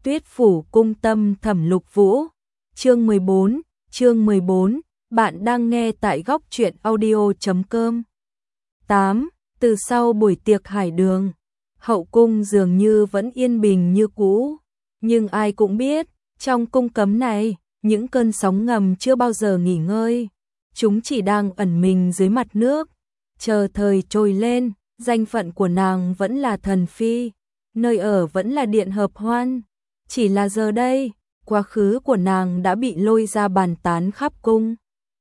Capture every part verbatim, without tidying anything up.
Tuyết phủ cung tâm Thẩm Lục Vũ. Chương mười bốn, chương mười bốn, bạn đang nghe tại góc truyện audio chấm com. tám. Từ sau buổi tiệc hải đường, hậu cung dường như vẫn yên bình như cũ, nhưng ai cũng biết, trong cung cấm này, những cơn sóng ngầm chưa bao giờ nghỉ ngơi, chúng chỉ đang ẩn mình dưới mặt nước, chờ thời trồi lên. Danh phận của nàng vẫn là thần phi, nơi ở vẫn là điện hợp hoan. Chỉ là giờ đây, quá khứ của nàng đã bị lôi ra bàn tán khắp cung.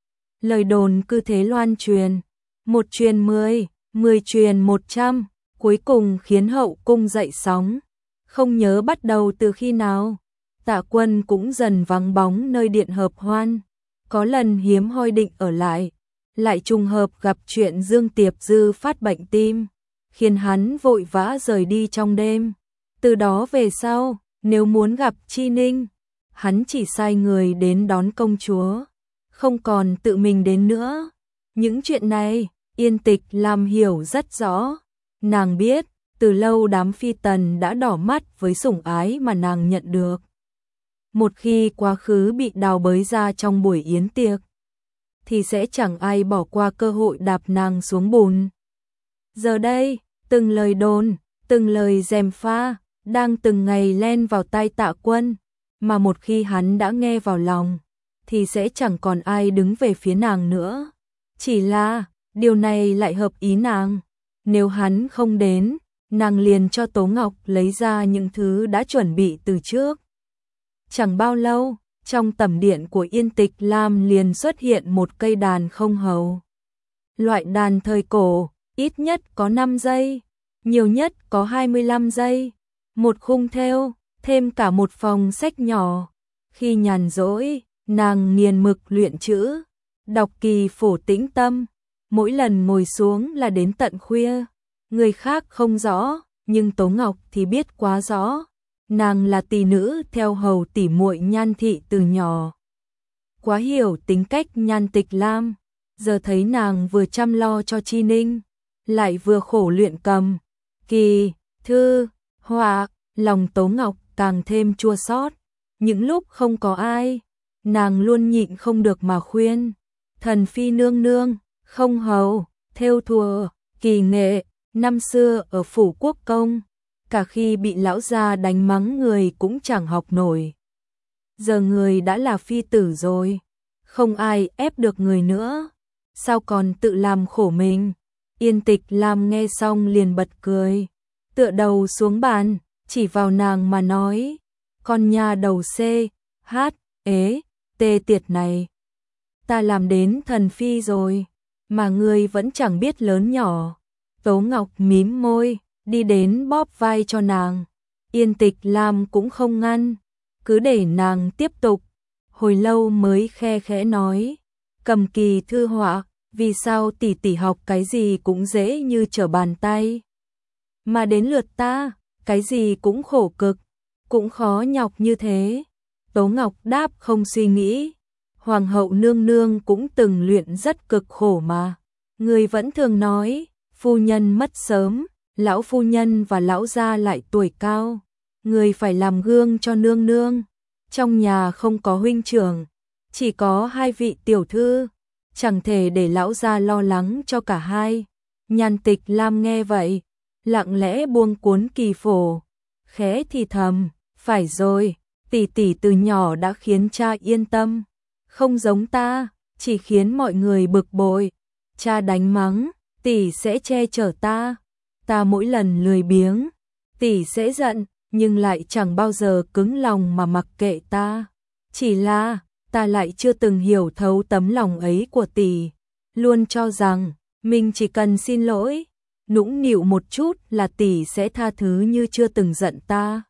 Lời đồn cứ thế loan truyền, một truyền mười, mười truyền một trăm, cuối cùng khiến hậu cung dậy sóng. Không nhớ bắt đầu từ khi nào, Tạ Quân cũng dần vắng bóng nơi điện hợp hoan. Có lần hiếm hoi định ở lại, lại trùng hợp gặp chuyện Dương Tiệp Dư phát bệnh tim, khiến hắn vội vã rời đi trong đêm. Từ đó về sau, nếu muốn gặp Chi Ninh, hắn chỉ sai người đến đón công chúa, không còn tự mình đến nữa. Những chuyện này, Yên Tịch Lam hiểu rất rõ. Nàng biết, từ lâu đám phi tần đã đỏ mắt với sủng ái mà nàng nhận được. Một khi quá khứ bị đào bới ra trong buổi yến tiệc, thì sẽ chẳng ai bỏ qua cơ hội đạp nàng xuống bùn. Giờ đây, từng lời đồn, từng lời gièm pha, đang từng ngày len vào tai Tạ Quân, mà một khi hắn đã nghe vào lòng, thì sẽ chẳng còn ai đứng về phía nàng nữa. Chỉ là, điều này lại hợp ý nàng. Nếu hắn không đến, nàng liền cho Tố Ngọc lấy ra những thứ đã chuẩn bị từ trước. Chẳng bao lâu, trong tẩm điện của Yên Tịch Lam liền xuất hiện một cây đàn không hầu. Loại đàn thời cổ, ít nhất có năm giây, nhiều nhất có hai mươi lăm giây. Một khung thêu, thêm cả một phòng sách nhỏ. Khi nhàn rỗi, nàng nghiền mực luyện chữ, đọc kỳ phổ tĩnh tâm. Mỗi lần ngồi xuống là đến tận khuya. Người khác không rõ, nhưng Tố Ngọc thì biết quá rõ. Nàng là tỷ nữ theo hầu tỷ muội Nhan thị từ nhỏ, quá hiểu tính cách Nhan Tịch Lam. Giờ thấy nàng vừa chăm lo cho Chi Ninh, lại vừa khổ luyện cầm, kỳ, thư, họa, lòng Tố Ngọc càng thêm chua xót. Những lúc không có ai, nàng luôn nhịn không được mà khuyên, thần phi nương nương, không hầu, thêu thùa, kỳ nghệ, năm xưa ở phủ quốc công, cả khi bị lão gia đánh mắng người cũng chẳng học nổi. Giờ người đã là phi tử rồi, không ai ép được người nữa, sao còn tự làm khổ mình. Yên Tịch Lam nghe xong liền bật cười, tựa đầu xuống bàn, chỉ vào nàng mà nói, con nhà đầu C, H, ế, tê tiệt này. Ta làm đến thần phi rồi, mà ngươi vẫn chẳng biết lớn nhỏ. Tố Ngọc mím môi, đi đến bóp vai cho nàng. Yên Tịch Lam cũng không ngăn, cứ để nàng tiếp tục. Hồi lâu mới khe khẽ nói, cầm kỳ thư họa, vì sao tỷ tỷ học cái gì cũng dễ như trở bàn tay, mà đến lượt ta, cái gì cũng khổ cực, cũng khó nhọc như thế. Tố Ngọc đáp không suy nghĩ, Hoàng hậu nương nương cũng từng luyện rất cực khổ mà. Người vẫn thường nói, phu nhân mất sớm, lão phu nhân và lão gia lại tuổi cao, người phải làm gương cho nương nương. Trong nhà không có huynh trưởng, chỉ có hai vị tiểu thư, chẳng thể để lão gia lo lắng cho cả hai. Nhan Tịch Lam nghe vậy, lặng lẽ buông cuốn kỳ phổ, khẽ thì thầm, phải rồi, tỷ tỷ từ nhỏ đã khiến cha yên tâm, không giống ta, chỉ khiến mọi người bực bội. Cha đánh mắng, tỷ sẽ che chở ta, ta mỗi lần lười biếng, tỷ sẽ giận, nhưng lại chẳng bao giờ cứng lòng mà mặc kệ ta. Chỉ là, ta lại chưa từng hiểu thấu tấm lòng ấy của tỷ, luôn cho rằng, mình chỉ cần xin lỗi, nũng nịu một chút là tỷ sẽ tha thứ như chưa từng giận ta.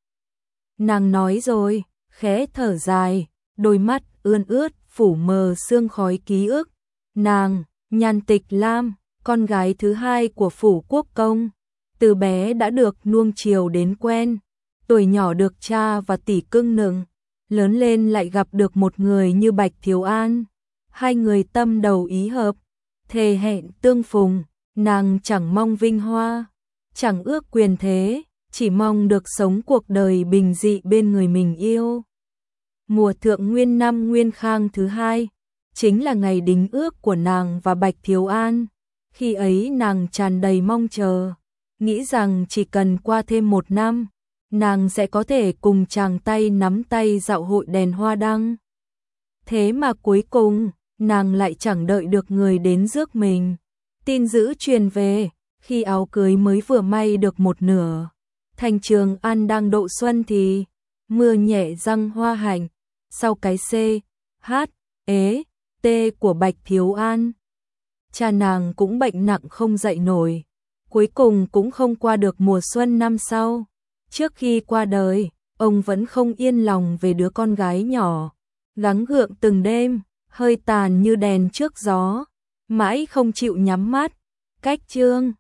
Nàng nói rồi, khẽ thở dài, đôi mắt ươn ướt, phủ mờ sương khói ký ức. Nàng, Nhan Tịch Lam, con gái thứ hai của phủ quốc công, từ bé đã được nuông chiều đến quen, tuổi nhỏ được cha và tỷ cưng nựng, lớn lên lại gặp được một người như Bạch Thiếu An. Hai người tâm đầu ý hợp, thề hẹn tương phùng, nàng chẳng mong vinh hoa, chẳng ước quyền thế, chỉ mong được sống cuộc đời bình dị bên người mình yêu. Mùa thượng nguyên năm Nguyên Khang thứ hai, chính là ngày đính ước của nàng và Bạch Thiếu An. Khi ấy nàng tràn đầy mong chờ, nghĩ rằng chỉ cần qua thêm một năm, nàng sẽ có thể cùng chàng tay nắm tay dạo hội đèn hoa đăng. Thế mà cuối cùng, nàng lại chẳng đợi được người đến rước mình. Tin dữ truyền về, khi áo cưới mới vừa may được một nửa, thành Trường An đang độ xuân thì mưa nhẹ răng hoa hạnh, sau cái C, H, ế, T của Bạch Thiếu An. Cha nàng cũng bệnh nặng không dậy nổi, cuối cùng cũng không qua được mùa xuân năm sau. Trước khi qua đời, ông vẫn không yên lòng về đứa con gái nhỏ, gắng gượng từng đêm, hơi tàn như đèn trước gió, mãi không chịu nhắm mắt. Cách chương